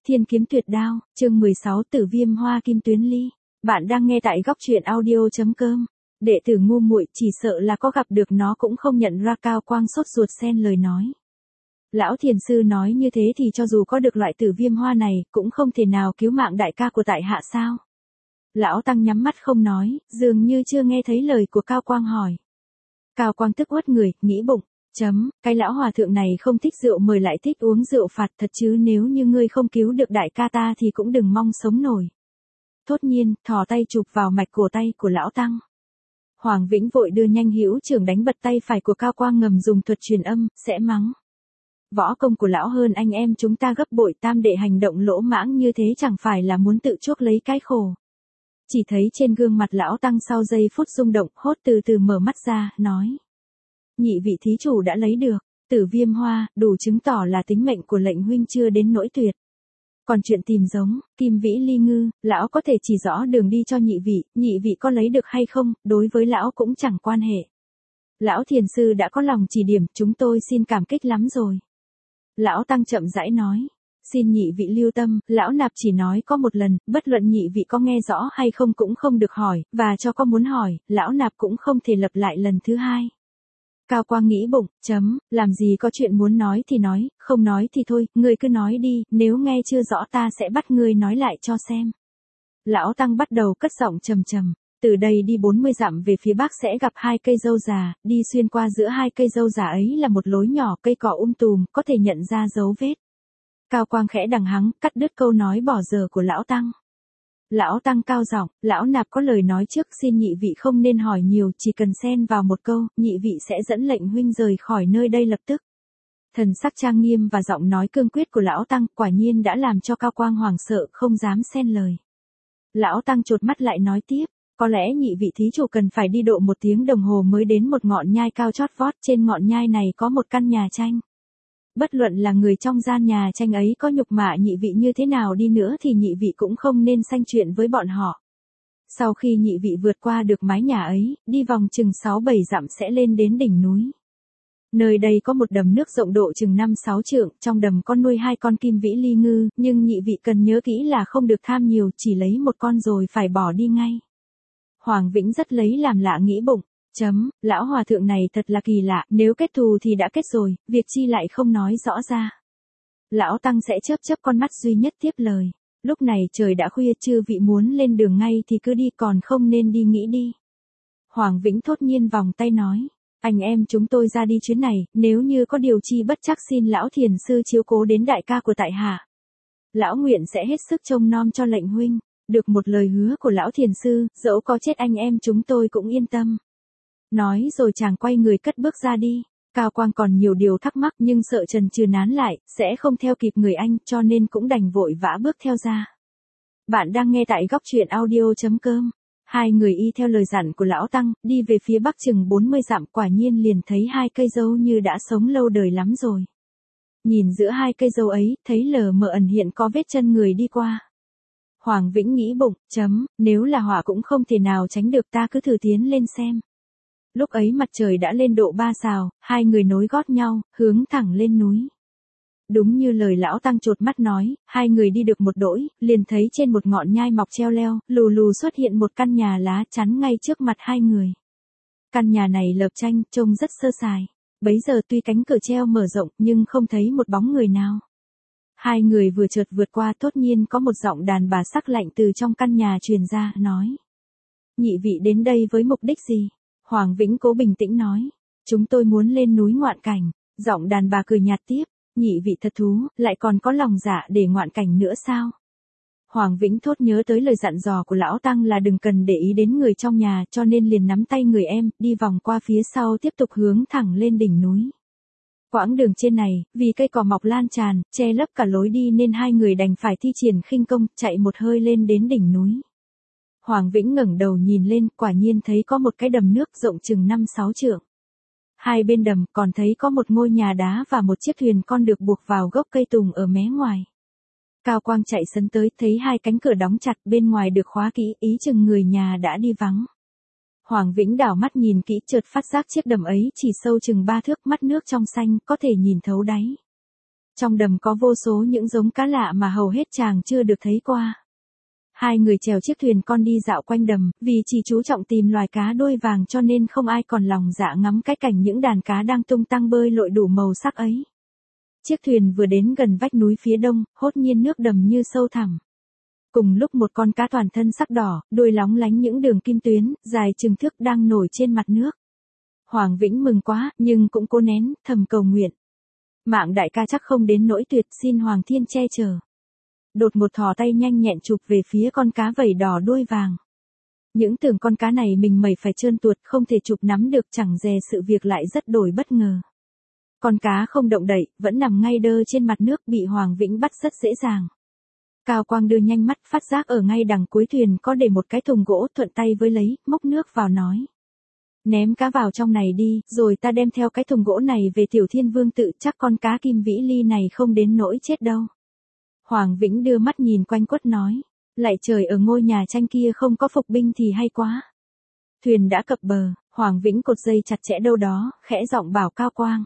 Thiên kiếm tuyệt đao, chương 16 Tử viêm hoa kim tuyến ly. Bạn đang nghe tại góc truyện audio.com. Đệ tử ngu muội chỉ sợ là có gặp được nó cũng không nhận ra. Cao Quang sốt ruột xen lời nói. Lão thiền sư nói như thế thì cho dù có được loại tử viêm hoa này, cũng không thể nào cứu mạng đại ca của tại hạ sao? Lão tăng nhắm mắt không nói, dường như chưa nghe thấy lời của Cao Quang hỏi. Cao Quang tức uất người, nghĩ bụng. Cái lão hòa thượng này không thích rượu mời lại thích uống rượu phạt thật chứ, nếu như ngươi không cứu được đại ca ta thì cũng đừng mong sống nổi. Thốt nhiên, thò tay chụp vào mạch cổ tay của lão tăng. Hoàng Vĩnh vội đưa nhanh hữu trưởng đánh bật tay phải của Cao Quang, ngầm dùng thuật truyền âm, sẽ mắng. Võ công của lão hơn anh em chúng ta gấp bội, tam đệ hành động lỗ mãng như thế chẳng phải là muốn tự chuốc lấy cái khổ. Chỉ thấy trên gương mặt lão tăng sau giây phút rung động, hốt từ từ mở mắt ra, nói. Nhị vị thí chủ đã lấy được tử viêm hoa, đủ chứng tỏ là tính mệnh của lệnh huynh chưa đến nỗi tuyệt. Còn chuyện tìm giống, kim vĩ ly ngư, lão có thể chỉ rõ đường đi cho nhị vị có lấy được hay không, đối với lão cũng chẳng quan hệ. Lão thiền sư đã có lòng chỉ điểm, chúng tôi xin cảm kích lắm rồi. Lão tăng chậm rãi nói. Xin nhị vị lưu tâm, lão nạp chỉ nói có một lần, bất luận nhị vị có nghe rõ hay không cũng không được hỏi, và cho có muốn hỏi, lão nạp cũng không thể lặp lại lần thứ hai. Cao Quang nghĩ bụng, làm gì có chuyện muốn nói thì nói, không nói thì thôi, ngươi cứ nói đi, nếu nghe chưa rõ ta sẽ bắt ngươi nói lại cho xem. Lão tăng bắt đầu cất giọng trầm trầm, từ đây đi 40 dặm về phía bắc sẽ gặp hai cây dâu già, đi xuyên qua giữa hai cây dâu già ấy là một lối nhỏ cây cỏ tùm, có thể nhận ra dấu vết. Cao Quang khẽ đằng hắng, cắt đứt câu nói bỏ dở của lão tăng. Lão tăng cao giọng, lão nạp có lời nói trước, xin nhị vị không nên hỏi nhiều, chỉ cần xen vào một câu, nhị vị sẽ dẫn lệnh huynh rời khỏi nơi đây lập tức. Thần sắc trang nghiêm và giọng nói cương quyết của lão tăng quả nhiên đã làm cho Cao Quang hoảng sợ, không dám xen lời. Lão tăng chột mắt lại nói tiếp, có lẽ nhị vị thí chủ cần phải đi độ 1 tiếng đồng hồ mới đến một ngọn nhai cao chót vót, trên ngọn nhai này có một căn nhà tranh. Bất luận là người trong gian nhà tranh ấy có nhục mạ nhị vị như thế nào đi nữa thì nhị vị cũng không nên sanh chuyện với bọn họ. Sau khi nhị vị vượt qua được mái nhà ấy, đi vòng chừng 6-7 dặm sẽ lên đến đỉnh núi. Nơi đây có một đầm nước rộng độ chừng 5-6 trượng, trong đầm có nuôi 2 con kim vĩ ly ngư, nhưng nhị vị cần nhớ kỹ là không được tham nhiều, chỉ lấy một con rồi phải bỏ đi ngay. Hoàng Vĩnh rất lấy làm lạ nghĩ bụng. Lão hòa thượng này thật là kỳ lạ, nếu kết thù thì đã kết rồi, việc chi lại không nói rõ ra. Lão tăng sẽ chớp con mắt duy nhất tiếp lời. Lúc này trời đã khuya, chư vị muốn lên đường ngay thì cứ đi, còn không nên đi nghĩ đi. Hoàng Vĩnh thốt nhiên vòng tay nói. Anh em chúng tôi ra đi chuyến này, nếu như có điều chi bất chắc xin lão thiền sư chiếu cố đến đại ca của tại hạ. Lão nguyện sẽ hết sức trông nom cho lệnh huynh. Được một lời hứa của lão thiền sư, dẫu có chết anh em chúng tôi cũng yên tâm. Nói rồi chàng quay người cất bước ra đi. Cao Quang còn nhiều điều thắc mắc nhưng sợ chần chừ nán lại, sẽ không theo kịp người anh, cho nên cũng đành vội vã bước theo ra. Bạn đang nghe tại góc truyện audio.com. Hai người y theo lời dặn của lão tăng, đi về phía bắc chừng 40 dặm, quả nhiên liền thấy 2 cây dâu như đã sống lâu đời lắm rồi. Nhìn giữa 2 cây dâu ấy, thấy lờ mờ ẩn hiện có vết chân người đi qua. Hoàng Vĩnh nghĩ bụng, nếu là họa cũng không thể nào tránh được, ta cứ thử tiến lên xem. Lúc ấy mặt trời đã lên độ 3 sào, hai người nối gót nhau, hướng thẳng lên núi. Đúng như lời lão tăng chột mắt nói, hai người đi được một đỗi, liền thấy trên một ngọn nhai mọc treo leo, lù xuất hiện một căn nhà lá chắn ngay trước mặt hai người. Căn nhà này lợp tranh, trông rất sơ sài. Bấy giờ tuy cánh cửa treo mở rộng nhưng không thấy một bóng người nào. Hai người vừa chợt vượt qua, thốt nhiên có một giọng đàn bà sắc lạnh từ trong căn nhà truyền ra, nói. Nhị vị đến đây với mục đích gì? Hoàng Vĩnh cố bình tĩnh nói. Chúng tôi muốn lên núi ngoạn cảnh. Giọng đàn bà cười nhạt tiếp. Nhị vị thật thú, lại còn có lòng dạ để ngoạn cảnh nữa sao? Hoàng Vĩnh thốt nhớ tới lời dặn dò của lão tăng là đừng cần để ý đến người trong nhà, cho nên liền nắm tay người em, đi vòng qua phía sau tiếp tục hướng thẳng lên đỉnh núi. Quãng đường trên này, vì cây cỏ mọc lan tràn, che lấp cả lối đi nên hai người đành phải thi triển khinh công, chạy một hơi lên đến đỉnh núi. Hoàng Vĩnh ngẩng đầu nhìn lên, quả nhiên thấy có một cái đầm nước rộng chừng 5-6 trượng. Hai bên đầm còn thấy có một ngôi nhà đá và một chiếc thuyền con được buộc vào gốc cây tùng ở mé ngoài. Cao Quang chạy sấn tới, thấy 2 cánh cửa đóng chặt, bên ngoài được khóa kỹ, ý chừng người nhà đã đi vắng. Hoàng Vĩnh đảo mắt nhìn kỹ, chợt phát giác chiếc đầm ấy chỉ sâu chừng 3 thước, mắt nước trong xanh, có thể nhìn thấu đáy. Trong đầm có vô số những giống cá lạ mà hầu hết chàng chưa được thấy qua. Hai người chèo chiếc thuyền con đi dạo quanh đầm, vì chỉ chú trọng tìm loài cá đuôi vàng cho nên không ai còn lòng dạ ngắm cái cảnh những đàn cá đang tung tăng bơi lội đủ màu sắc ấy. Chiếc thuyền vừa đến gần vách núi phía đông, hốt nhiên nước đầm như sâu thẳm. Cùng lúc một con cá toàn thân sắc đỏ, đuôi lóng lánh những đường kim tuyến, dài chừng thước đang nổi trên mặt nước. Hoàng Vĩnh mừng quá, nhưng cũng cố nén, thầm cầu nguyện. Mạng đại ca chắc không đến nỗi tuyệt, xin Hoàng Thiên che chở. Đột một thò tay nhanh nhẹn chụp về phía con cá vảy đỏ đuôi vàng. Những tưởng con cá này mình mẩy phải trơn tuột không thể chụp nắm được, chẳng dè sự việc lại rất đổi bất ngờ. Con cá không động đậy, vẫn nằm ngay đơ trên mặt nước, bị Hoàng Vĩnh bắt rất dễ dàng. Cao Quang đưa nhanh mắt phát giác ở ngay đằng cuối thuyền có để một cái thùng gỗ, thuận tay với lấy, múc nước vào nói. Ném cá vào trong này đi, rồi ta đem theo cái thùng gỗ này về Tiểu Thiên Vương tự, chắc con cá Kim Vĩ Ly này không đến nỗi chết đâu. Hoàng Vĩnh đưa mắt nhìn quanh quất nói. Lạy trời, ở ngôi nhà tranh kia không có phục binh thì hay quá. Thuyền đã cập bờ, Hoàng Vĩnh cột dây chặt chẽ đâu đó, khẽ giọng bảo Cao Quang.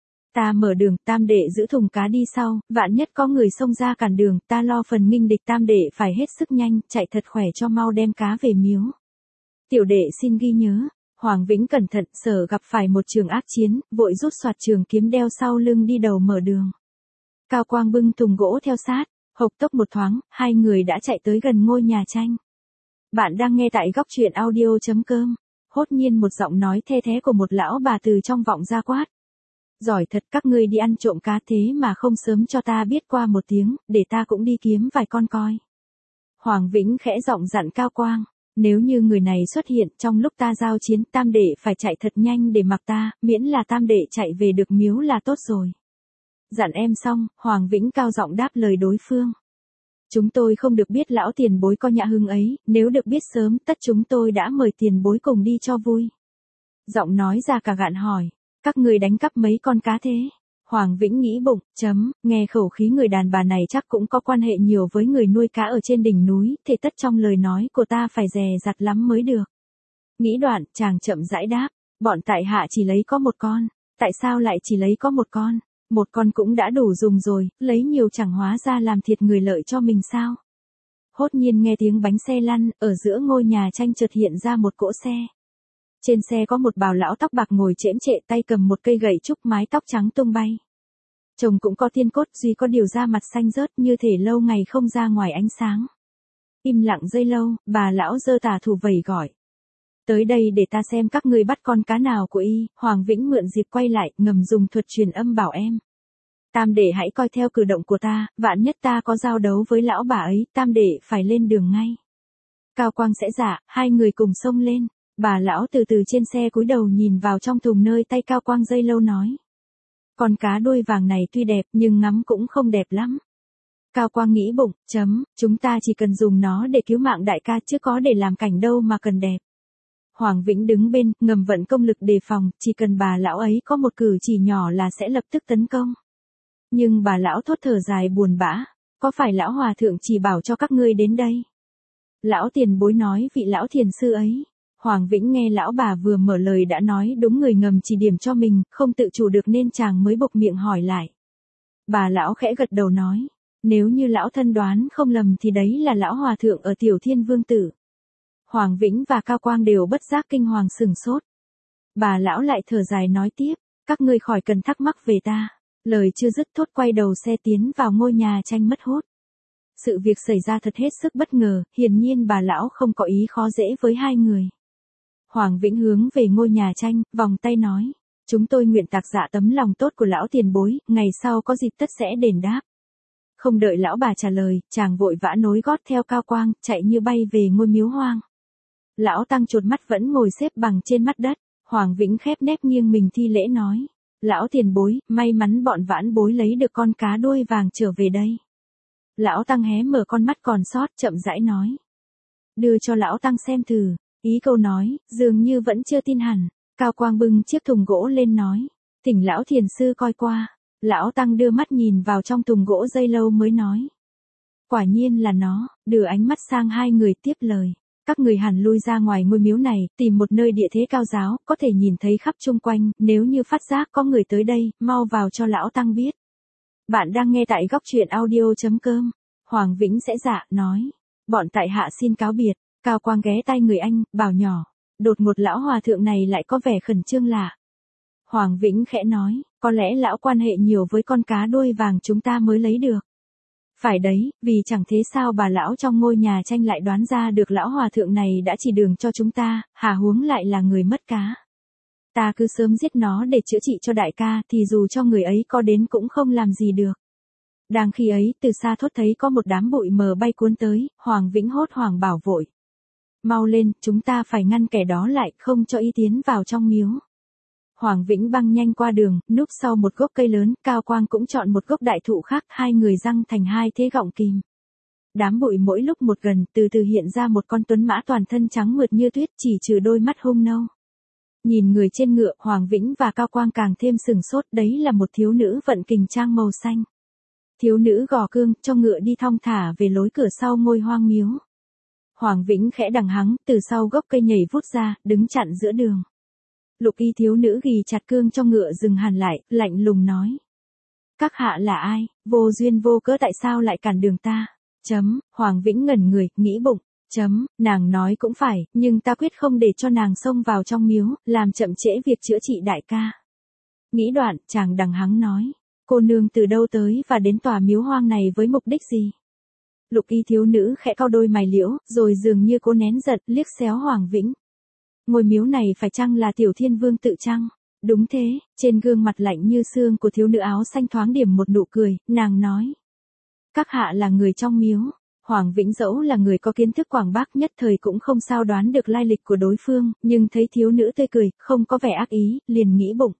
Ta mở đường, Tam đệ giữ thùng cá đi sau, vạn nhất có người xông ra cản đường, ta lo phần nghinh địch, Tam đệ phải hết sức nhanh, chạy thật khỏe cho mau đem cá về miếu. Tiểu đệ xin ghi nhớ. Hoàng Vĩnh cẩn thận, sợ gặp phải một trường ác chiến, vội rút soạt trường kiếm đeo sau lưng đi đầu mở đường. Cao Quang bưng thùng gỗ theo sát, hộc tốc một thoáng, hai người đã chạy tới gần ngôi nhà tranh. Bạn đang nghe tại góc truyện audio.com. Hốt nhiên một giọng nói the thé của một lão bà từ trong vọng ra quát. Giỏi thật, các ngươi đi ăn trộm cá thế mà không sớm cho ta biết qua một tiếng, để ta cũng đi kiếm vài con coi. Hoàng Vĩnh khẽ giọng dặn Cao Quang. Nếu như người này xuất hiện trong lúc ta giao chiến, Tam đệ phải chạy thật nhanh để mặc ta, miễn là Tam đệ chạy về được miếu là tốt rồi. Dặn em xong, Hoàng Vĩnh cao giọng đáp lời đối phương. Chúng tôi không được biết lão tiền bối có nhã hứng ấy, nếu được biết sớm tất chúng tôi đã mời tiền bối cùng đi cho vui. Giọng nói ra cả gạn hỏi, các người đánh cắp mấy con cá thế? Hoàng Vĩnh nghĩ bụng, nghe khẩu khí người đàn bà này chắc cũng có quan hệ nhiều với người nuôi cá ở trên đỉnh núi, thế tất trong lời nói của ta phải dè dặt lắm mới được. Nghĩ đoạn, chàng chậm rãi đáp, bọn tại hạ chỉ lấy có một con. Tại sao lại chỉ lấy có một con? Một con cũng đã đủ dùng rồi, lấy nhiều chẳng hóa ra làm thiệt người lợi cho mình sao? Hốt nhiên nghe tiếng bánh xe lăn, ở giữa ngôi nhà tranh chợt hiện ra một cỗ xe. Trên xe có một bào lão tóc bạc ngồi chễm chệ, tay cầm một cây gậy trúc, mái tóc trắng tung bay. Chồng cũng có thiên cốt, duy có điều da mặt xanh rớt, như thể lâu ngày không ra ngoài ánh sáng. Im lặng giây lâu, bà lão giơ tà thủ vẩy gọi. Tới đây để ta xem các ngươi bắt con cá nào của y. Hoàng Vĩnh mượn dịp quay lại, ngầm dùng thuật truyền âm bảo em. Tam đệ hãy coi theo cử động của ta, vạn nhất ta có giao đấu với lão bà ấy, Tam đệ phải lên đường ngay. Cao Quang sẽ dạ, hai người cùng xông lên. Bà lão từ từ trên xe cúi đầu nhìn vào trong thùng nơi tay Cao Quang giây lâu nói. Con cá đuôi vàng này tuy đẹp nhưng ngắm cũng không đẹp lắm. Cao Quang nghĩ bụng, chúng ta chỉ cần dùng nó để cứu mạng đại ca chứ có để làm cảnh đâu mà cần đẹp. Hoàng Vĩnh đứng bên, ngầm vận công lực đề phòng, chỉ cần bà lão ấy có một cử chỉ nhỏ là sẽ lập tức tấn công. Nhưng bà lão thốt thở dài buồn bã, có phải lão hòa thượng chỉ bảo cho các ngươi đến đây? Lão tiền bối nói vị lão thiền sư ấy. Hoàng Vĩnh nghe lão bà vừa mở lời đã nói đúng người, ngầm chỉ điểm cho mình, không tự chủ được nên chàng mới buộc miệng hỏi lại. Bà lão khẽ gật đầu nói, nếu như lão thân đoán không lầm thì đấy là lão hòa thượng ở Tiểu Thiên Vương Tử. Hoàng Vĩnh và Cao Quang đều bất giác kinh hoàng sửng sốt. Bà lão lại thở dài nói tiếp, các ngươi khỏi cần thắc mắc về ta. Lời chưa dứt thốt quay đầu xe tiến vào ngôi nhà tranh mất hút. Sự việc xảy ra thật hết sức bất ngờ, hiển nhiên bà lão không có ý khó dễ với hai người. Hoàng Vĩnh hướng về ngôi nhà tranh, vòng tay nói, chúng tôi nguyện tạc dạ tấm lòng tốt của lão tiền bối, ngày sau có dịp tất sẽ đền đáp. Không đợi lão bà trả lời, chàng vội vã nối gót theo Cao Quang, chạy như bay về ngôi miếu hoang. Lão tăng chột mắt vẫn ngồi xếp bằng trên mặt đất, Hoàng Vĩnh khép nép nghiêng mình thi lễ nói, lão tiền bối, may mắn bọn vãn bối lấy được con cá đuôi vàng trở về đây. Lão tăng hé mở con mắt còn sót, chậm rãi nói. Đưa cho lão tăng xem thử. Ý câu nói, dường như vẫn chưa tin hẳn. Cao Quang bưng chiếc thùng gỗ lên nói, thỉnh lão thiền sư coi qua. Lão tăng đưa mắt nhìn vào trong thùng gỗ giây lâu mới nói. Quả nhiên là nó, đưa ánh mắt sang hai người tiếp lời. Các người hẳn lui ra ngoài ngôi miếu này, tìm một nơi địa thế cao giáo, có thể nhìn thấy khắp chung quanh, nếu như phát giác có người tới đây, mau vào cho lão tăng biết. Bạn đang nghe tại góc truyện audio.com. Hoàng Vĩnh sẽ dạ, nói. Bọn tại hạ xin cáo biệt. Cao Quang ghé tai người anh, bảo nhỏ. Đột ngột lão hòa thượng này lại có vẻ khẩn trương lạ. Hoàng Vĩnh khẽ nói, có lẽ lão quan hệ nhiều với con cá đuôi vàng chúng ta mới lấy được. Phải đấy, vì chẳng thế sao bà lão trong ngôi nhà tranh lại đoán ra được lão hòa thượng này đã chỉ đường cho chúng ta, hà huống lại là người mất cá. Ta cứ sớm giết nó để chữa trị cho đại ca thì dù cho người ấy có đến cũng không làm gì được. Đang khi ấy, từ xa thốt thấy có một đám bụi mờ bay cuốn tới, Hoàng Vĩnh hốt hoảng bảo vội. Mau lên, chúng ta phải ngăn kẻ đó lại, không cho y tiến vào trong miếu. Hoàng Vĩnh băng nhanh qua đường, núp sau một gốc cây lớn, Cao Quang cũng chọn một gốc đại thụ khác, hai người giăng thành hai thế gọng kìm. Đám bụi mỗi lúc một gần, từ từ hiện ra một con tuấn mã toàn thân trắng mượt như tuyết, chỉ trừ đôi mắt hung nâu. Nhìn người trên ngựa, Hoàng Vĩnh và Cao Quang càng thêm sừng sốt, đấy là một thiếu nữ vận kình trang màu xanh. Thiếu nữ gò cương, cho ngựa đi thong thả về lối cửa sau ngôi hoang miếu. Hoàng Vĩnh khẽ đằng hắng, từ sau gốc cây nhảy vút ra, đứng chặn giữa đường. Lục y thiếu nữ ghi chặt cương cho ngựa dừng hẳn lại, lạnh lùng nói. Các hạ là ai, vô duyên vô cớ tại sao lại cản đường ta? Hoàng Vĩnh ngẩn người, nghĩ bụng. Nàng nói cũng phải, nhưng ta quyết không để cho nàng xông vào trong miếu, làm chậm trễ việc chữa trị đại ca. Nghĩ đoạn, chàng đằng hắng nói. Cô nương từ đâu tới và đến tòa miếu hoang này với mục đích gì? Lục y thiếu nữ khẽ cau đôi mày liễu, rồi dường như cố nén giận, liếc xéo Hoàng Vĩnh. Ngôi miếu này phải chăng là Tiểu Thiên Vương tự chăng? Đúng thế, trên gương mặt lạnh như xương của thiếu nữ áo xanh thoáng điểm một nụ cười, nàng nói. Các hạ là người trong miếu. Hoàng Vĩnh dẫu là người có kiến thức quảng bác nhất thời cũng không sao đoán được lai lịch của đối phương, nhưng thấy thiếu nữ tươi cười, không có vẻ ác ý, liền nghĩ bụng.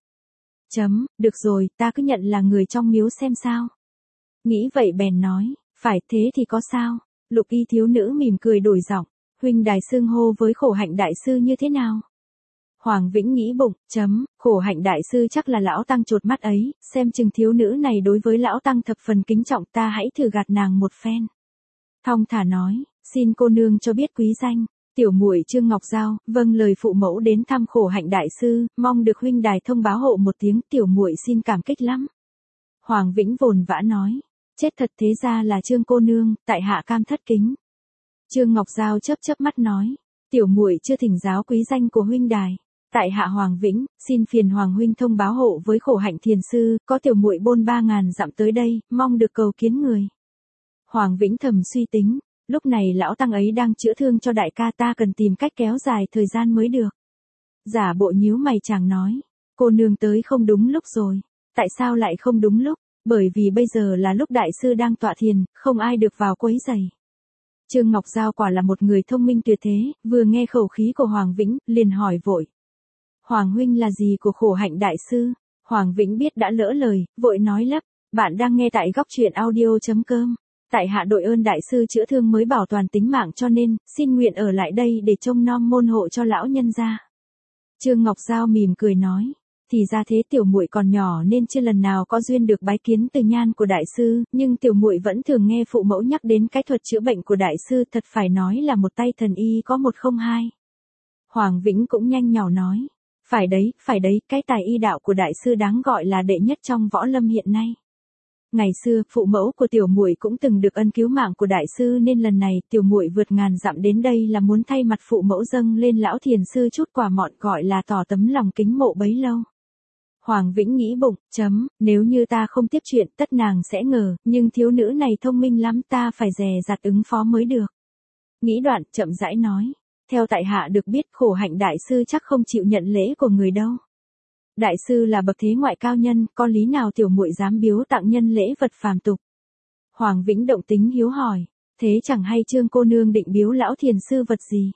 Được rồi, ta cứ nhận là người trong miếu xem sao. Nghĩ vậy bèn nói, phải thế thì có sao? Lục y thiếu nữ mỉm cười đổi giọng, huynh đài xưng hô với Khổ Hạnh đại sư như thế nào? Hoàng Vĩnh nghĩ bụng, Khổ Hạnh đại sư chắc là lão tăng chột mắt ấy, xem chừng thiếu nữ này đối với lão tăng thập phần kính trọng, ta hãy thử gạt nàng một phen. Thong thả nói, xin cô nương cho biết quý danh. Tiểu muội Trương Ngọc Giao, vâng lời phụ mẫu đến thăm Khổ Hạnh đại sư, mong được huynh đài thông báo hộ một tiếng, tiểu muội xin cảm kích lắm. Hoàng Vĩnh vồn vã nói, chết thật thế ra là Trương cô nương, tại hạ cam thất kính. Trương Ngọc Giao chớp chớp mắt nói, tiểu muội chưa thỉnh giáo quý danh của huynh đài. Tại hạ Hoàng Vĩnh, xin phiền Hoàng huynh thông báo hộ với Khổ Hạnh thiền sư, có tiểu muội bôn 3.000 dặm tới đây, mong được cầu kiến người. Hoàng Vĩnh thầm suy tính, lúc này lão tăng ấy đang chữa thương cho đại ca, ta cần tìm cách kéo dài thời gian mới được. Giả bộ nhíu mày chàng nói, cô nương tới không đúng lúc rồi. Tại sao lại không đúng lúc? Bởi vì bây giờ là lúc đại sư đang tọa thiền, không ai được vào quấy rầy. Trương Ngọc Giao quả là một người thông minh tuyệt thế, vừa nghe khẩu khí của Hoàng Vĩnh, liền hỏi vội. Hoàng huynh là gì của Khổ Hạnh đại sư? Hoàng Vĩnh biết đã lỡ lời, vội nói lắp, bạn đang nghe tại góc truyện audio.com. Tại hạ đội ơn đại sư chữa thương mới bảo toàn tính mạng cho nên, xin nguyện ở lại đây để trông nom môn hộ cho lão nhân gia. Trương Ngọc Giao mỉm cười nói, thì ra thế, tiểu muội còn nhỏ nên chưa lần nào có duyên được bái kiến từ nhan của đại sư, nhưng tiểu muội vẫn thường nghe phụ mẫu nhắc đến cái thuật chữa bệnh của đại sư, thật phải nói là một tay thần y có một không hai. Hoàng Vĩnh cũng nhanh nhỏ nói, phải đấy, cái tài y đạo của đại sư đáng gọi là đệ nhất trong võ lâm hiện nay. Ngày xưa, phụ mẫu của tiểu muội cũng từng được ân cứu mạng của đại sư nên lần này tiểu muội vượt ngàn dặm đến đây là muốn thay mặt phụ mẫu dâng lên lão thiền sư chút quà mọn, gọi là tỏ tấm lòng kính mộ bấy lâu. Hoàng Vĩnh nghĩ bụng, nếu như ta không tiếp chuyện tất nàng sẽ ngờ, nhưng thiếu nữ này thông minh lắm, ta phải dè dặt ứng phó mới được. Nghĩ đoạn, chậm rãi nói, theo tại hạ được biết Khổ Hạnh đại sư chắc không chịu nhận lễ của người đâu. Đại sư là bậc thế ngoại cao nhân, có lý nào tiểu muội dám biếu tặng nhân lễ vật phàm tục? Hoàng Vĩnh động tính hiếu hỏi, thế chẳng hay Trương cô nương định biếu lão thiền sư vật gì?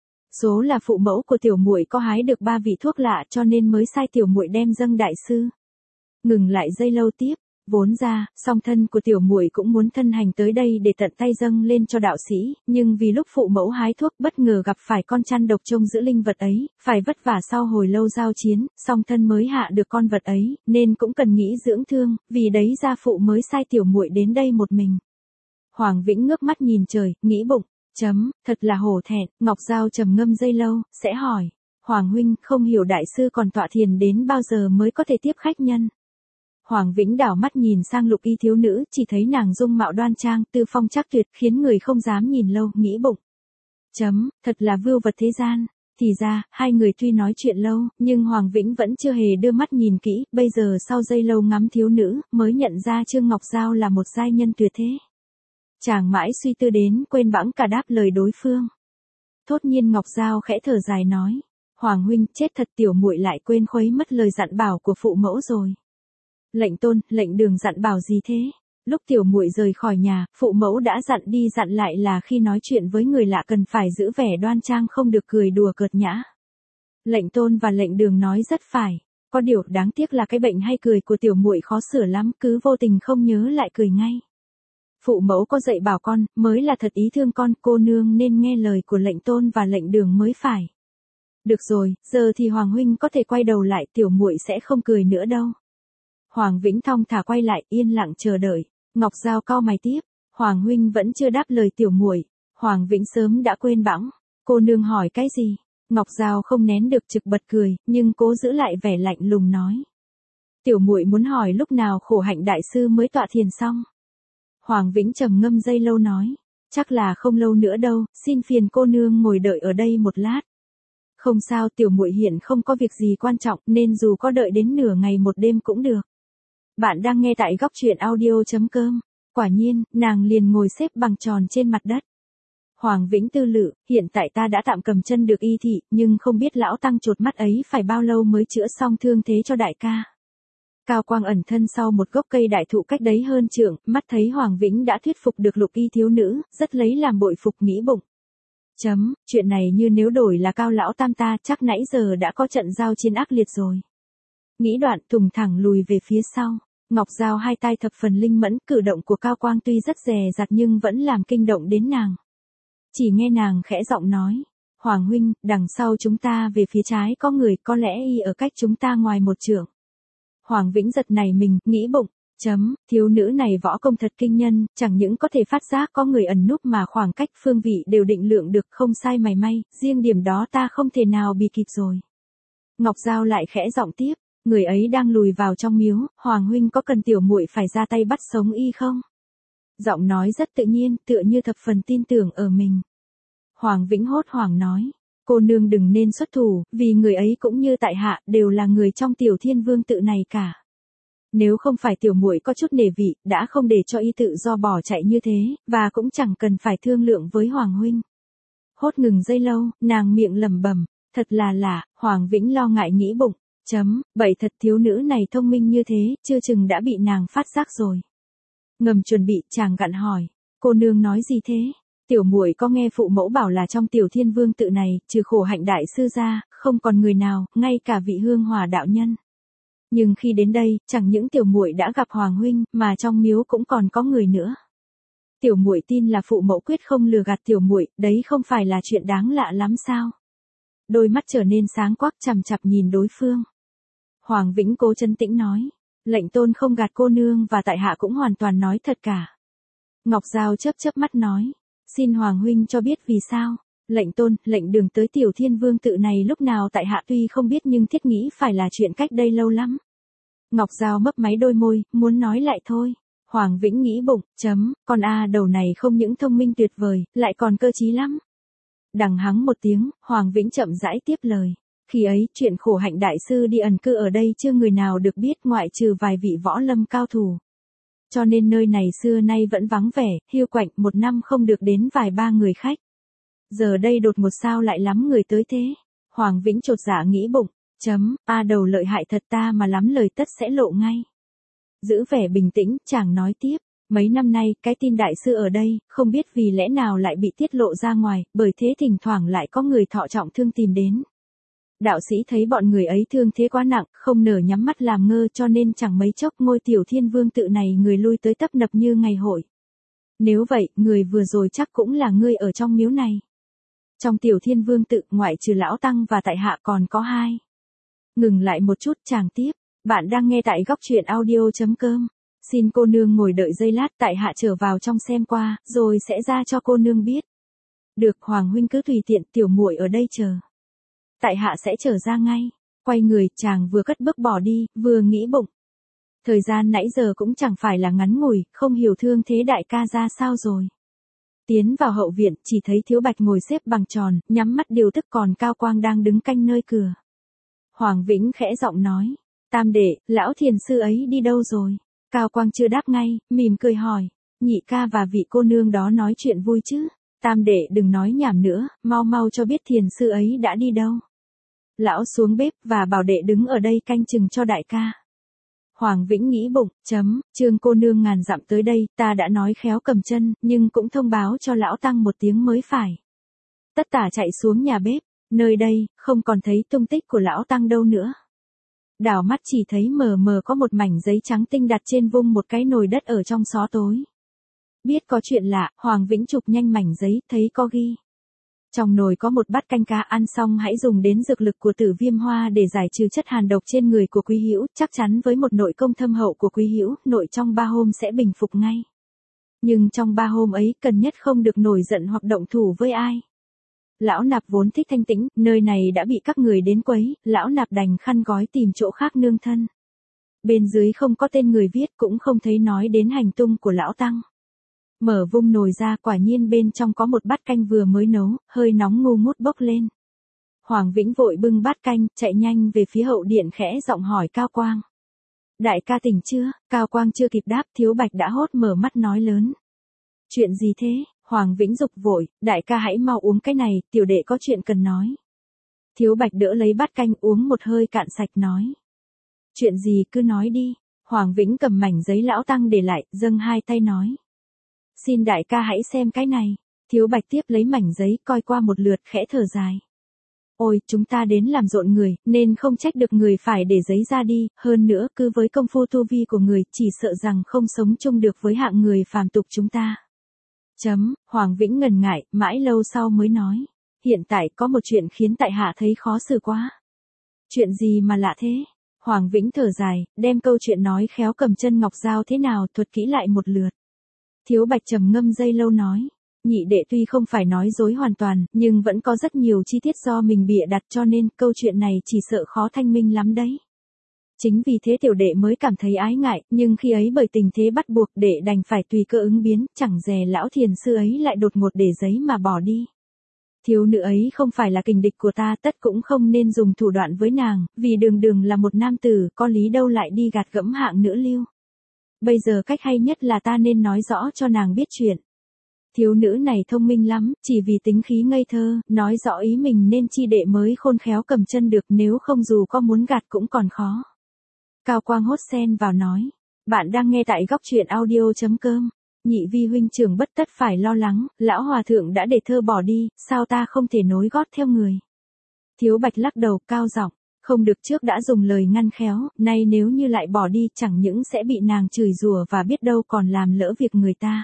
Số là phụ mẫu của tiểu muội có hái được 3 vị thuốc lạ cho nên mới sai tiểu muội đem dâng đại sư. Ngừng lại giây lâu tiếp, vốn ra, song thân của tiểu muội cũng muốn thân hành tới đây để tận tay dâng lên cho đạo sĩ, nhưng vì lúc phụ mẫu hái thuốc bất ngờ gặp phải con chăn độc trông giữ linh vật ấy, phải vất vả sau hồi lâu giao chiến, song thân mới hạ được con vật ấy, nên cũng cần nghĩ dưỡng thương, vì đấy gia phụ mới sai tiểu muội đến đây một mình. Hoàng Vĩnh ngước mắt nhìn trời, nghĩ bụng, thật là hổ thẹn. Ngọc Giao trầm ngâm giây lâu, sẽ hỏi, Hoàng huynh không hiểu đại sư còn tọa thiền đến bao giờ mới có thể tiếp khách nhân? Hoàng Vĩnh đảo mắt nhìn sang Lục Y thiếu nữ, chỉ thấy nàng dung mạo đoan trang, tư phong chắc tuyệt, khiến người không dám nhìn lâu, nghĩ bụng. Thật là vưu vật thế gian. Thì ra, hai người tuy nói chuyện lâu, nhưng Hoàng Vĩnh vẫn chưa hề đưa mắt nhìn kỹ, bây giờ sau giây lâu ngắm thiếu nữ, mới nhận ra Trương Ngọc Giao là một giai nhân tuyệt thế. Chàng mãi suy tư đến, quên bẵng cả đáp lời đối phương. Thốt nhiên Ngọc Giao khẽ thở dài nói, Hoàng huynh, chết thật, tiểu muội lại quên khuấy mất lời dặn bảo của phụ mẫu rồi. Lệnh tôn, lệnh đường dặn bảo gì thế? Lúc tiểu muội rời khỏi nhà, phụ mẫu đã dặn đi dặn lại là khi nói chuyện với người lạ cần phải giữ vẻ đoan trang, không được cười đùa cợt nhã. Lệnh tôn và lệnh đường nói rất phải, có điều đáng tiếc là cái bệnh hay cười của tiểu muội khó sửa lắm, cứ vô tình không nhớ lại cười ngay. Phụ mẫu có dạy bảo con, mới là thật ý thương con, cô nương nên nghe lời của lệnh tôn và lệnh đường mới phải. Được rồi, giờ thì Hoàng huynh có thể quay đầu lại, tiểu muội sẽ không cười nữa đâu. Hoàng Vĩnh thong thả quay lại, yên lặng chờ đợi. Ngọc Giao cau mày tiếp, Hoàng huynh vẫn chưa đáp lời tiểu muội. Hoàng Vĩnh sớm đã quên bẵng. Cô nương hỏi cái gì? Ngọc Giao không nén được trực bật cười, nhưng cố giữ lại vẻ lạnh lùng nói. Tiểu muội muốn hỏi lúc nào Khổ Hạnh đại sư mới tọa thiền xong. Hoàng Vĩnh trầm ngâm giây lâu nói, chắc là không lâu nữa đâu, xin phiền cô nương ngồi đợi ở đây một lát. Không sao, tiểu muội hiện không có việc gì quan trọng, nên dù có đợi đến nửa ngày một đêm cũng được. Bạn đang nghe tại góc truyện audio.com. Quả nhiên, nàng liền ngồi xếp bằng tròn trên mặt đất. Hoàng Vĩnh tư lự, hiện tại ta đã tạm cầm chân được y thị, nhưng không biết lão tăng chột mắt ấy phải bao lâu mới chữa xong thương thế cho đại ca. Cao Quang ẩn thân sau một gốc cây đại thụ cách đấy hơn trượng, mắt thấy Hoàng Vĩnh đã thuyết phục được Lục Y thiếu nữ, rất lấy làm bội phục, nghĩ bụng. Chuyện này như nếu đổi là Cao lão tam ta, chắc nãy giờ đã có trận giao chiến ác liệt rồi. Nghĩ đoạn, thùng thẳng lùi về phía sau. Ngọc Giao hai tay thập phần linh mẫn, cử động của Cao Quang tuy rất dè dặt nhưng vẫn làm kinh động đến nàng. Chỉ nghe nàng khẽ giọng nói, Hoàng huynh, đằng sau chúng ta về phía trái có người, có lẽ y ở cách chúng ta ngoài một trượng. Hoàng Vĩnh giật nảy mình, nghĩ bụng. Thiếu nữ này võ công thật kinh nhân, chẳng những có thể phát giác có người ẩn núp mà khoảng cách phương vị đều định lượng được, không sai mảy may, riêng điểm đó ta không thể nào bị kịp rồi. Ngọc Giao lại khẽ giọng tiếp, người ấy đang lùi vào trong miếu, Hoàng huynh có cần tiểu muội phải ra tay bắt sống y không? Giọng nói rất tự nhiên, tựa như thập phần tin tưởng ở mình. Hoàng Vĩnh hốt hoảng nói, cô nương đừng nên xuất thủ, vì người ấy cũng như tại hạ, đều là người trong Tiểu Thiên Vương tự này cả. Nếu không phải tiểu muội có chút nể vị, đã không để cho y tự do bỏ chạy như thế, và cũng chẳng cần phải thương lượng với Hoàng huynh. Hốt ngừng giây lâu, nàng miệng lẩm bẩm, thật là lạ, Hoàng Vĩnh lo ngại nghĩ bụng. Bậy thật, thiếu nữ này thông minh như thế, chưa chừng đã bị nàng phát giác rồi. Ngầm chuẩn bị, chàng gặn hỏi, cô nương nói gì thế? Tiểu muội có nghe phụ mẫu bảo là trong Tiểu Thiên Vương tự này, trừ Khổ Hạnh đại sư ra, không còn người nào, ngay cả vị Hương Hòa đạo nhân. Nhưng khi đến đây, chẳng những tiểu muội đã gặp Hoàng huynh, mà trong miếu cũng còn có người nữa. Tiểu muội tin là phụ mẫu quyết không lừa gạt tiểu muội, đấy không phải là chuyện đáng lạ lắm sao? Đôi mắt trở nên sáng quắc, chằm chằm nhìn đối phương. Hoàng Vĩnh cố trấn tĩnh nói, lệnh tôn không gạt cô nương và tại hạ cũng hoàn toàn nói thật cả. Ngọc Giao chớp chớp mắt nói, xin Hoàng huynh cho biết vì sao? Lệnh tôn, lệnh đường tới Tiểu Thiên Vương tự này lúc nào tại hạ tuy không biết nhưng thiết nghĩ phải là chuyện cách đây lâu lắm. Ngọc Giao mấp máy đôi môi, muốn nói lại thôi. Hoàng Vĩnh nghĩ bụng, con đầu này không những thông minh tuyệt vời, lại còn cơ trí lắm. Đằng hắng một tiếng, Hoàng Vĩnh chậm rãi tiếp lời. Khi ấy, chuyện Khổ Hạnh đại sư đi ẩn cư ở đây chưa người nào được biết ngoại trừ vài vị võ lâm cao thủ. Cho nên nơi này xưa nay vẫn vắng vẻ, hiu quạnh, một năm không được đến vài ba người khách. Giờ đây đột ngột sao lại lắm người tới thế? Hoàng Vĩnh chột dạ nghĩ bụng, đầu lợi hại thật, ta mà lắm lời tất sẽ lộ ngay. Giữ vẻ bình tĩnh, chàng nói tiếp, mấy năm nay, cái tin đại sư ở đây, không biết vì lẽ nào lại bị tiết lộ ra ngoài, bởi thế thỉnh thoảng lại có người thọ trọng thương tìm đến. Đạo sĩ thấy bọn người ấy thương thế quá nặng, không nở nhắm mắt làm ngơ, cho nên chẳng mấy chốc ngôi Tiểu Thiên Vương tự này người lui tới tấp nập như ngày hội. Nếu vậy, người vừa rồi chắc cũng là ngươi ở trong miếu này. Trong Tiểu Thiên Vương tự, ngoại trừ lão tăng và tại hạ còn có hai. Ngừng lại một chút, chàng tiếp, bạn đang nghe tại góc truyện audio.com. Xin cô nương ngồi đợi giây lát, tại hạ trở vào trong xem qua, rồi sẽ ra cho cô nương biết. Được, Hoàng huynh cứ tùy tiện, tiểu muội ở đây chờ. Tại hạ sẽ trở ra ngay. Quay người, chàng vừa cất bước bỏ đi, vừa nghĩ bụng. Thời gian nãy giờ cũng chẳng phải là ngắn ngủi, không hiểu thương thế đại ca ra sao rồi. Tiến vào hậu viện, chỉ thấy Thiếu Bạch ngồi xếp bằng tròn, nhắm mắt điều tức, còn Cao Quang đang đứng canh nơi cửa. Hoàng Vĩnh khẽ giọng nói, Tam đệ, lão thiền sư ấy đi đâu rồi? Cao Quang chưa đáp ngay, mỉm cười hỏi, nhị ca và vị cô nương đó nói chuyện vui chứ? Tam đệ đừng nói nhảm nữa, mau mau cho biết thiền sư ấy đã đi đâu. Lão xuống bếp và bảo đệ đứng ở đây canh chừng cho đại ca. Hoàng Vĩnh nghĩ bụng, Trương cô nương ngàn dặm tới đây, ta đã nói khéo cầm chân, nhưng cũng thông báo cho lão tăng một tiếng mới phải. Tất tả chạy xuống nhà bếp, nơi đây, không còn thấy tung tích của lão tăng đâu nữa. Đảo mắt chỉ thấy mờ mờ có một mảnh giấy trắng tinh đặt trên vung một cái nồi đất ở trong xó tối. Biết có chuyện lạ, Hoàng Vĩnh chụp nhanh mảnh giấy, thấy có ghi. Trong nồi có một bát canh cá, ăn xong hãy dùng đến dược lực của Tử Viêm Hoa để giải trừ chất hàn độc trên người của Quý Hữu, chắc chắn với một nội công thâm hậu của Quý Hữu, nội trong 3 hôm sẽ bình phục ngay. Nhưng trong 3 hôm ấy, cần nhất không được nổi giận hoặc động thủ với ai. Lão Nạp vốn thích thanh tĩnh, nơi này đã bị các người đến quấy, lão Nạp đành khăn gói tìm chỗ khác nương thân. Bên dưới không có tên người viết, cũng không thấy nói đến hành tung của lão tăng. Mở vung nồi ra, quả nhiên bên trong có một bát canh vừa mới nấu, hơi nóng ngu ngút bốc lên. Hoàng Vĩnh vội bưng bát canh, chạy nhanh về phía hậu điện, khẽ giọng hỏi Cao Quang. Đại ca tỉnh chưa? Cao Quang chưa kịp đáp, Thiếu Bạch đã hốt mở mắt nói lớn. Chuyện gì thế? Hoàng Vĩnh dục vội, đại ca hãy mau uống cái này, tiểu đệ có chuyện cần nói. Thiếu Bạch đỡ lấy bát canh uống một hơi cạn sạch nói. Chuyện gì cứ nói đi. Hoàng Vĩnh cầm mảnh giấy lão tăng để lại, dâng hai tay nói. Xin đại ca hãy xem cái này. Thiếu Bạch tiếp lấy mảnh giấy, coi qua một lượt, khẽ thở dài. Ôi, chúng ta đến làm rộn người, nên không trách được người phải để giấy ra đi, hơn nữa cứ với công phu tu vi của người, chỉ sợ rằng không sống chung được với hạng người phàm tục chúng ta. Hoàng Vĩnh ngần ngại, mãi lâu sau mới nói. Hiện tại có một chuyện khiến tại hạ thấy khó xử quá. Chuyện gì mà lạ thế? Hoàng Vĩnh thở dài, đem câu chuyện nói khéo cầm chân ngọc dao thế nào thuật kỹ lại một lượt. Thiếu Bạch trầm ngâm giây lâu nói. Nhị đệ tuy không phải nói dối hoàn toàn, nhưng vẫn có rất nhiều chi tiết do mình bịa đặt, cho nên câu chuyện này chỉ sợ khó thanh minh lắm đấy. Chính vì thế tiểu đệ mới cảm thấy ái ngại, nhưng khi ấy bởi tình thế bắt buộc, đệ đành phải tùy cơ ứng biến, chẳng dè lão thiền sư ấy lại đột ngột để giấy mà bỏ đi. Thiếu nữ ấy không phải là kình địch của ta, tất cũng không nên dùng thủ đoạn với nàng, vì đường đường là một nam tử, có lý đâu lại đi gạt gẫm hạng nữ lưu. Bây giờ cách hay nhất là ta nên nói rõ cho nàng biết chuyện. Thiếu nữ này thông minh lắm, chỉ vì tính khí ngây thơ, nói rõ ý mình nên chi đệ mới khôn khéo cầm chân được, nếu không dù có muốn gạt cũng còn khó. Cao Quang hốt sen vào nói, bạn đang nghe tại góc truyện audio.com. Nhị vi huynh trưởng bất tất phải lo lắng, lão hòa thượng đã để thơ bỏ đi, sao ta không thể nối gót theo người. Thiếu Bạch lắc đầu, cao giọng, không được, trước đã dùng lời ngăn khéo, nay nếu như lại bỏ đi chẳng những sẽ bị nàng chửi rủa và biết đâu còn làm lỡ việc người ta.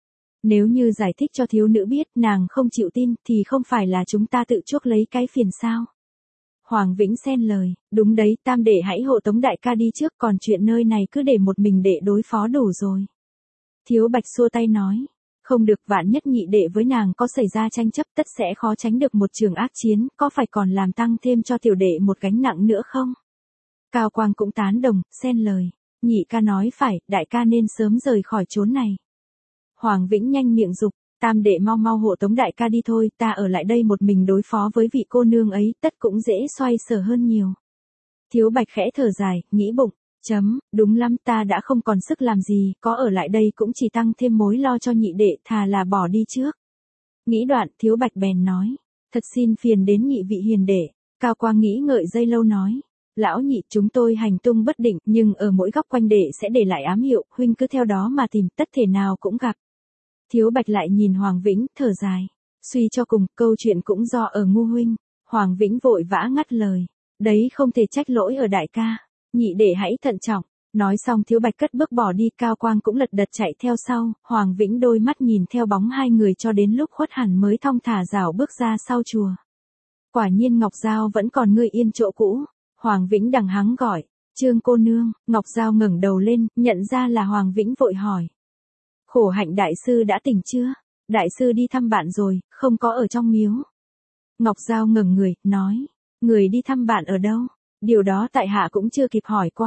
Nếu như giải thích cho thiếu nữ biết nàng không chịu tin thì không phải là chúng ta tự chuốc lấy cái phiền sao. Hoàng Vĩnh xen lời, đúng đấy, tam đệ hãy hộ tống đại ca đi trước, còn chuyện nơi này cứ để một mình đệ đối phó đủ rồi. Thiếu Bạch xua tay nói, không được, vạn nhất nhị đệ với nàng có xảy ra tranh chấp tất sẽ khó tránh được một trường ác chiến, có phải còn làm tăng thêm cho tiểu đệ một gánh nặng nữa không? Cao Quang cũng tán đồng, xen lời, nhị ca nói phải, đại ca nên sớm rời khỏi chốn này. Hoàng Vĩnh nhanh miệng dục, tam đệ mau mau hộ tống đại ca đi thôi, ta ở lại đây một mình đối phó với vị cô nương ấy, tất cũng dễ xoay sở hơn nhiều. Thiếu Bạch khẽ thở dài, nghĩ bụng, đúng lắm, ta đã không còn sức làm gì, có ở lại đây cũng chỉ tăng thêm mối lo cho nhị đệ, thà là bỏ đi trước. Nghĩ đoạn, Thiếu Bạch bèn nói, thật xin phiền đến nhị vị hiền đệ. Cao Quang nghĩ ngợi giây lâu nói, lão nhị, chúng tôi hành tung bất định, nhưng ở mỗi góc quanh đệ sẽ để lại ám hiệu, huynh cứ theo đó mà tìm, tất thể nào cũng gặp. Thiếu Bạch lại nhìn Hoàng Vĩnh, thở dài, suy cho cùng, câu chuyện cũng do ở ngu huynh. Hoàng Vĩnh vội vã ngắt lời, đấy không thể trách lỗi ở đại ca, nhị đệ hãy thận trọng. Nói xong Thiếu Bạch cất bước bỏ đi, Cao Quang cũng lật đật chạy theo sau, Hoàng Vĩnh đôi mắt nhìn theo bóng hai người cho đến lúc khuất hẳn mới thong thả rảo bước ra sau chùa. Quả nhiên Ngọc Giao vẫn còn ngơi yên chỗ cũ. Hoàng Vĩnh đằng hắng gọi, Trương cô nương. Ngọc Giao ngẩng đầu lên, nhận ra là Hoàng Vĩnh vội hỏi, Khổ Hạnh đại sư đã tỉnh chưa? Đại sư đi thăm bạn rồi, không có ở trong miếu. Ngọc Giao ngẩng người, nói, người đi thăm bạn ở đâu? Điều đó tại hạ cũng chưa kịp hỏi qua.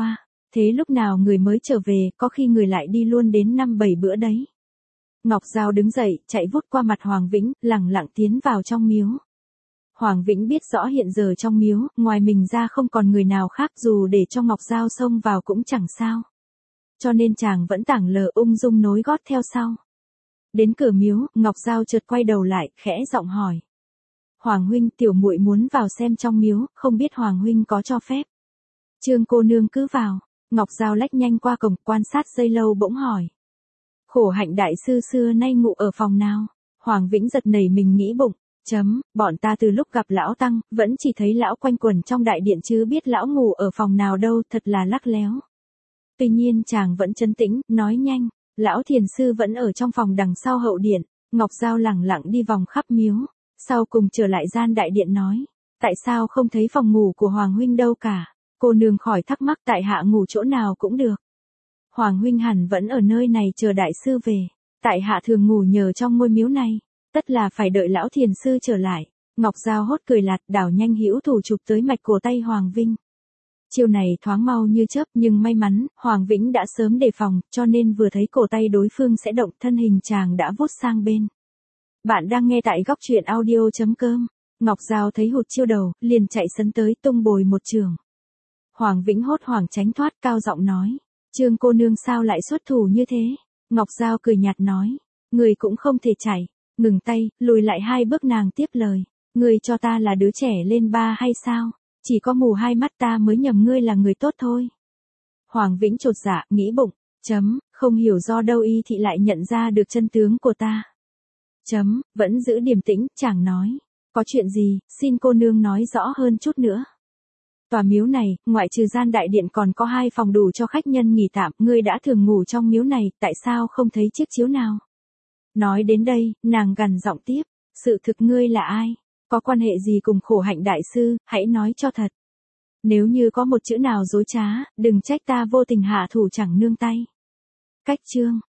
Thế lúc nào người mới trở về, có khi người lại đi luôn đến 5-7 bữa đấy. Ngọc Giao đứng dậy, chạy vút qua mặt Hoàng Vĩnh, lẳng lặng tiến vào trong miếu. Hoàng Vĩnh biết rõ hiện giờ trong miếu, ngoài mình ra không còn người nào khác, dù để cho Ngọc Giao xông vào cũng chẳng sao. Cho nên chàng vẫn tảng lờ ung dung nối gót theo sau. Đến cửa miếu, Ngọc Giao chợt quay đầu lại, khẽ giọng hỏi. Hoàng huynh, tiểu muội muốn vào xem trong miếu, không biết Hoàng huynh có cho phép. Trương cô nương cứ vào. Ngọc Giao lách nhanh qua cổng, quan sát giây lâu bỗng hỏi. Khổ hạnh đại sư xưa nay ngụ ở phòng nào? Hoàng Vĩnh giật nảy mình nghĩ bụng. Bọn ta từ lúc gặp lão tăng, vẫn chỉ thấy lão quanh quẩn trong đại điện chứ biết lão ngủ ở phòng nào đâu, thật là lắc léo. Tuy nhiên chàng vẫn trấn tĩnh, nói nhanh. Lão thiền sư vẫn ở trong phòng đằng sau hậu điện. Ngọc Giao lẳng lặng đi vòng khắp miếu. Sau cùng trở lại gian đại điện nói. Tại sao không thấy phòng ngủ của Hoàng huynh đâu cả? Cô nương khỏi thắc mắc, tại hạ ngủ chỗ nào cũng được. Hoàng huynh hẳn vẫn ở nơi này chờ đại sư về. Tại hạ thường ngủ nhờ trong ngôi miếu này. Tất là phải đợi lão thiền sư trở lại. Ngọc Giao hốt cười lạt, đảo nhanh hữu thủ chụp tới mạch cổ tay Hoàng Vinh. Chiêu này thoáng mau như chớp, nhưng may mắn, Hoàng Vĩnh đã sớm đề phòng, cho nên vừa thấy cổ tay đối phương sẽ động, thân hình chàng đã vút sang bên. Bạn đang nghe tại góc truyện audio.com. Ngọc Giao thấy hụt chiêu đầu, liền chạy sấn tới tung bồi một trường. Hoàng Vĩnh hốt hoảng tránh thoát, cao giọng nói. Trương cô nương sao lại xuất thủ như thế? Ngọc Giao cười nhạt nói. Người cũng không thể chạy. Ngừng tay, lùi lại 2 bước, nàng tiếp lời. Ngươi cho ta là đứa trẻ lên 3 hay sao? Chỉ có mù 2 mắt ta mới nhầm ngươi là người tốt thôi. Hoàng Vĩnh chột dạ, nghĩ bụng. Không hiểu do đâu y thị lại nhận ra được chân tướng của ta. Vẫn giữ điềm tĩnh, chàng nói. Có chuyện gì, xin cô nương nói rõ hơn chút nữa. Tòa miếu này, ngoại trừ gian đại điện còn có 2 phòng đủ cho khách nhân nghỉ tạm. Ngươi đã thường ngủ trong miếu này, tại sao không thấy chiếc chiếu nào? Nói đến đây, nàng gằn giọng tiếp. Sự thực ngươi là ai? Có quan hệ gì cùng khổ hạnh đại sư, hãy nói cho thật. Nếu như có một chữ nào dối trá, đừng trách ta vô tình hạ thủ chẳng nương tay. Cách chương.